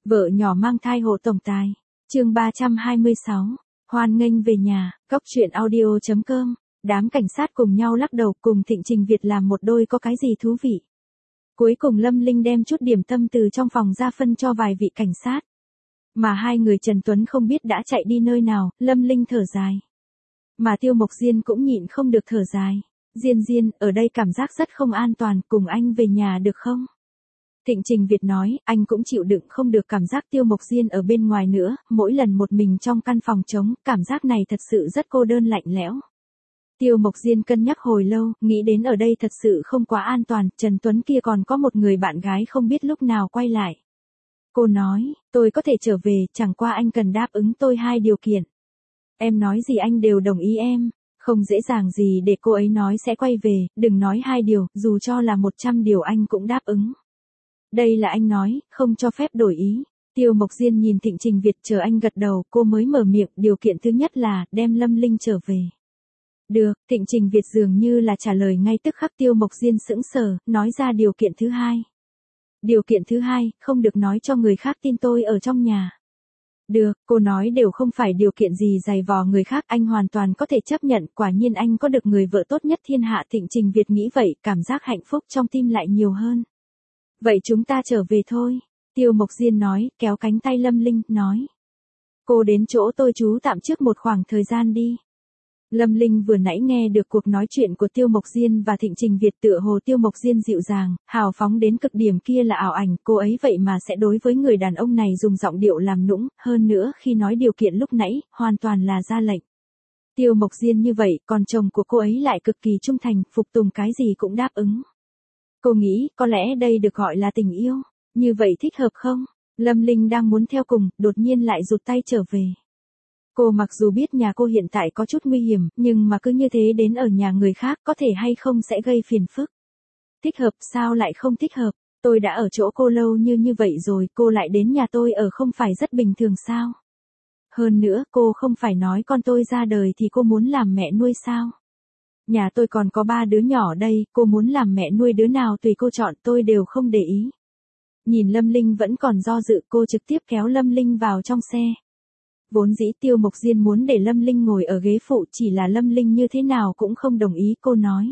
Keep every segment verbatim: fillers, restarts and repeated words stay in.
Vợ nhỏ mang thai hộ tổng tài. Chương ba trăm hai mươi sáu. Hoan nghênh về nhà. Góc truyện audio chấm com. Đám cảnh sát cùng nhau lắc đầu cùng Thịnh Trình Việt làm một đôi có cái gì thú vị. Cuối cùng Lâm Linh đem chút điểm tâm từ trong phòng ra phân cho vài vị cảnh sát. Mà hai người Trần Tuấn không biết đã chạy đi nơi nào, Lâm Linh thở dài. Mà Tiêu Mộc Diên cũng nhịn không được thở dài. Diên Diên, ở đây cảm giác rất không an toàn, cùng anh về nhà được không? Thịnh Trình Việt nói, anh cũng chịu đựng không được cảm giác Tiêu Mộc Diên ở bên ngoài nữa, mỗi lần một mình trong căn phòng trống, cảm giác này thật sự rất cô đơn lạnh lẽo. Tiêu Mộc Diên cân nhắc hồi lâu, nghĩ đến ở đây thật sự không quá an toàn, Trần Tuấn kia còn có một người bạn gái không biết lúc nào quay lại. Cô nói, tôi có thể trở về, chẳng qua anh cần đáp ứng tôi hai điều kiện. Em nói gì anh đều đồng ý em, không dễ dàng gì để cô ấy nói sẽ quay về, đừng nói hai điều, dù cho là một trăm điều anh cũng đáp ứng. Đây là anh nói, không cho phép đổi ý. Tiêu Mộc Diên nhìn Thịnh Trình Việt chờ anh gật đầu, cô mới mở miệng, điều kiện thứ nhất là, đem Lâm Linh trở về. Được, Thịnh Trình Việt dường như là trả lời ngay tức khắc. Tiêu Mộc Diên sững sờ, nói ra điều kiện thứ hai. Điều kiện thứ hai, không được nói cho người khác tin tôi ở trong nhà. Được, cô nói đều không phải điều kiện gì dày vò người khác, anh hoàn toàn có thể chấp nhận, quả nhiên anh có được người vợ tốt nhất thiên hạ. Thịnh Trình Việt nghĩ vậy, cảm giác hạnh phúc trong tim lại nhiều hơn. Vậy chúng ta trở về thôi. Tiêu Mộc Diên nói, kéo cánh tay Lâm Linh, nói. Cô đến chỗ tôi trú tạm trước một khoảng thời gian đi. Lâm Linh vừa nãy nghe được cuộc nói chuyện của Tiêu Mộc Diên và Thịnh Trình Việt, tựa hồ Tiêu Mộc Diên dịu dàng, hào phóng đến cực điểm kia là ảo ảnh, cô ấy vậy mà sẽ đối với người đàn ông này dùng giọng điệu làm nũng, hơn nữa khi nói điều kiện lúc nãy, hoàn toàn là ra lệnh. Tiêu Mộc Diên như vậy, còn chồng của cô ấy lại cực kỳ trung thành, phục tùng cái gì cũng đáp ứng. Cô nghĩ, có lẽ đây được gọi là tình yêu, như vậy thích hợp không? Lâm Linh đang muốn theo cùng, đột nhiên lại rụt tay trở về. Cô mặc dù biết nhà cô hiện tại có chút nguy hiểm, nhưng mà cứ như thế đến ở nhà người khác có thể hay không sẽ gây phiền phức. Thích hợp, sao lại không thích hợp? Tôi đã ở chỗ cô lâu như như vậy rồi, cô lại đến nhà tôi ở không phải rất bình thường sao? Hơn nữa, cô không phải nói con tôi ra đời thì cô muốn làm mẹ nuôi sao? Nhà tôi còn có ba đứa nhỏ đây, cô muốn làm mẹ nuôi đứa nào tùy cô chọn, tôi đều không để ý. Nhìn Lâm Linh vẫn còn do dự, cô trực tiếp kéo Lâm Linh vào trong xe. Vốn dĩ Tiêu Mộc Diên muốn để Lâm Linh ngồi ở ghế phụ, chỉ là Lâm Linh như thế nào cũng không đồng ý, cô nói.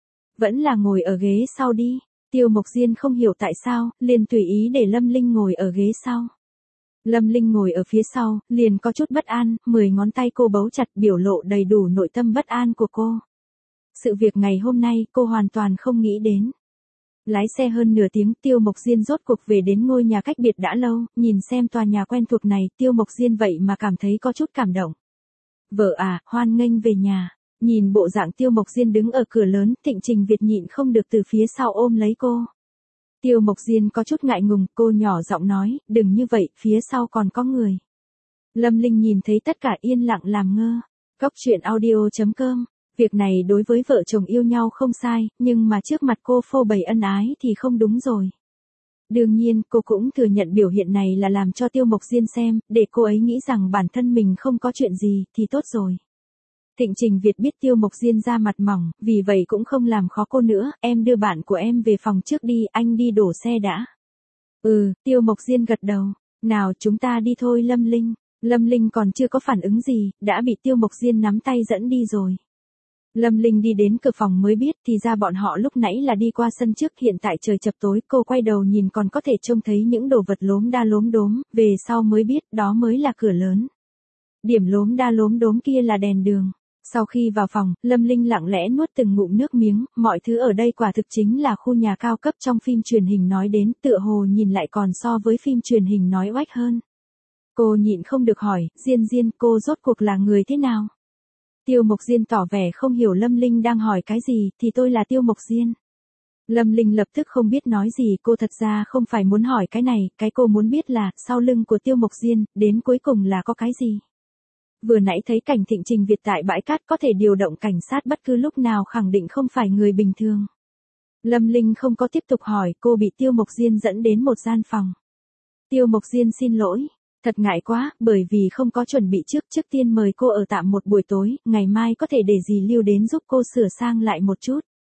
Vẫn là ngồi ở ghế sau đi. Tiêu Mộc Diên không hiểu tại sao, liền tùy ý để Lâm Linh ngồi ở ghế sau. Lâm Linh ngồi ở phía sau, liền có chút bất an, mười ngón tay cô bấu chặt, biểu lộ đầy đủ nội tâm bất an của cô. Sự việc ngày hôm nay, cô hoàn toàn không nghĩ đến. Lái xe hơn nửa tiếng, Tiêu Mộc Diên rốt cuộc về đến ngôi nhà cách biệt đã lâu, nhìn xem tòa nhà quen thuộc này, Tiêu Mộc Diên vậy mà cảm thấy có chút cảm động. Vợ à, hoan nghênh về nhà. Nhìn bộ dạng Tiêu Mộc Diên đứng ở cửa lớn, Thịnh Trình Việt nhịn không được từ phía sau ôm lấy cô. Tiêu Mộc Diên có chút ngại ngùng, cô nhỏ giọng nói, đừng như vậy, phía sau còn có người. Lâm Linh nhìn thấy tất cả yên lặng làm ngơ. Góc truyện audio chấm com. Việc này đối với vợ chồng yêu nhau không sai, nhưng mà trước mặt cô phô bày ân ái thì không đúng rồi. Đương nhiên, cô cũng thừa nhận biểu hiện này là làm cho Tiêu Mộc Diên xem, để cô ấy nghĩ rằng bản thân mình không có chuyện gì, thì tốt rồi. Thịnh Trình Việt biết Tiêu Mộc Diên ra mặt mỏng, vì vậy cũng không làm khó cô nữa, em đưa bạn của em về phòng trước đi, anh đi đổ xe đã. Ừ, Tiêu Mộc Diên gật đầu, nào chúng ta đi thôi Lâm Linh. Lâm Linh còn chưa có phản ứng gì, đã bị Tiêu Mộc Diên nắm tay dẫn đi rồi. Lâm Linh đi đến cửa phòng mới biết thì ra bọn họ lúc nãy là đi qua sân trước, hiện tại trời chập tối, cô quay đầu nhìn còn có thể trông thấy những đồ vật lốm đa lốm đốm, về sau mới biết đó mới là cửa lớn. Điểm lốm đa lốm đốm kia là đèn đường. Sau khi vào phòng, Lâm Linh lặng lẽ nuốt từng ngụm nước miếng, mọi thứ ở đây quả thực chính là khu nhà cao cấp trong phim truyền hình nói đến, tựa hồ nhìn lại còn so với phim truyền hình nói oách hơn. Cô nhịn không được hỏi, Diên Diên, cô rốt cuộc là người thế nào? Tiêu Mộc Diên tỏ vẻ không hiểu Lâm Linh đang hỏi cái gì, thì tôi là Tiêu Mộc Diên. Lâm Linh lập tức không biết nói gì, cô thật ra không phải muốn hỏi cái này, cái cô muốn biết là, sau lưng của Tiêu Mộc Diên, đến cuối cùng là có cái gì. Vừa nãy thấy cảnh Thịnh Trình Việt tại bãi cát có thể điều động cảnh sát bất cứ lúc nào, khẳng định không phải người bình thường. Lâm Linh không có tiếp tục hỏi, cô bị Tiêu Mộc Diên dẫn đến một gian phòng. Tiêu Mộc Diên xin lỗi. Thật ngại quá, bởi vì không có chuẩn bị trước, trước tiên mời cô ở tạm một buổi tối, ngày mai có thể để dì Lưu đến giúp cô sửa sang lại một chút.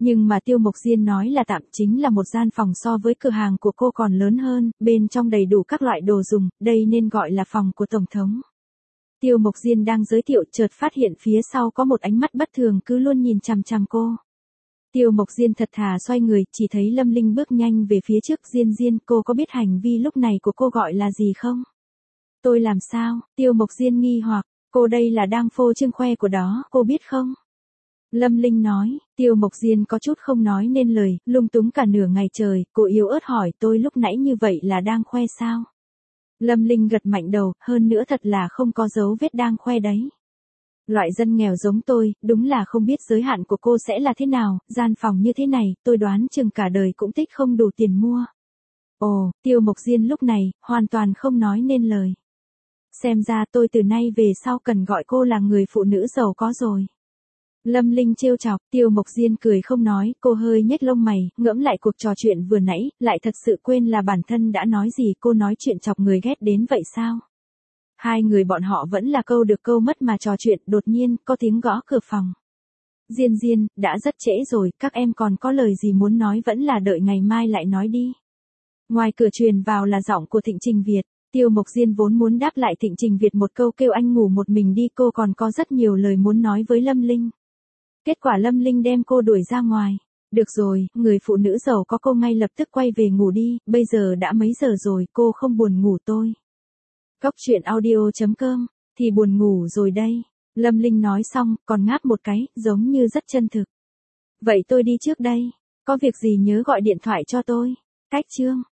Nhưng mà Tiêu Mộc Diên nói là tạm, chính là một gian phòng so với cửa hàng của cô còn lớn hơn, bên trong đầy đủ các loại đồ dùng, đây nên gọi là phòng của Tổng thống. Tiêu Mộc Diên đang giới thiệu chợt phát hiện phía sau có một ánh mắt bất thường cứ luôn nhìn chằm chằm cô. Tiêu Mộc Diên thật thà xoay người, chỉ thấy Lâm Linh bước nhanh về phía trước. Diên Diên, cô có biết hành vi lúc này của cô gọi là gì không? Tôi làm sao? Tiêu Mộc Diên nghi hoặc, cô đây là đang phô trương khoe của đó, cô biết không? Lâm Linh nói. Tiêu Mộc Diên có chút không nói nên lời, lung túng cả nửa ngày trời, cô yếu ớt hỏi tôi lúc nãy như vậy là đang khoe sao? Lâm Linh gật mạnh đầu, hơn nữa thật là không có dấu vết đang khoe đấy. Loại dân nghèo giống tôi, đúng là không biết giới hạn của cô sẽ là thế nào, gian phòng như thế này, tôi đoán chừng cả đời cũng tích không đủ tiền mua. Ồ, Tiêu Mộc Diên lúc này, hoàn toàn không nói nên lời. Xem ra tôi từ nay về sau cần gọi cô là người phụ nữ giàu có rồi. Lâm Linh trêu chọc. Tiêu Mộc Diên cười không nói, cô hơi nhếch lông mày, ngẫm lại cuộc trò chuyện vừa nãy, lại thật sự quên là bản thân đã nói gì. Cô nói chuyện chọc người ghét đến vậy sao? Hai người bọn họ vẫn là câu được câu mất mà trò chuyện, đột nhiên, có tiếng gõ cửa phòng. Diên Diên, đã rất trễ rồi, các em còn có lời gì muốn nói vẫn là đợi ngày mai lại nói đi. Ngoài cửa truyền vào là giọng của Thịnh Trình Việt. Tiêu Mộc Diên vốn muốn đáp lại Thịnh Trình Việt một câu kêu anh ngủ một mình đi, cô còn có rất nhiều lời muốn nói với Lâm Linh. Kết quả Lâm Linh đem cô đuổi ra ngoài. Được rồi, người phụ nữ giàu có, cô ngay lập tức quay về ngủ đi, bây giờ đã mấy giờ rồi, cô không buồn ngủ tôi. Cốc truyện audio chấm com, thì buồn ngủ rồi đây. Lâm Linh nói xong, còn ngáp một cái, giống như rất chân thực. Vậy tôi đi trước đây, có việc gì nhớ gọi điện thoại cho tôi. Cách chương.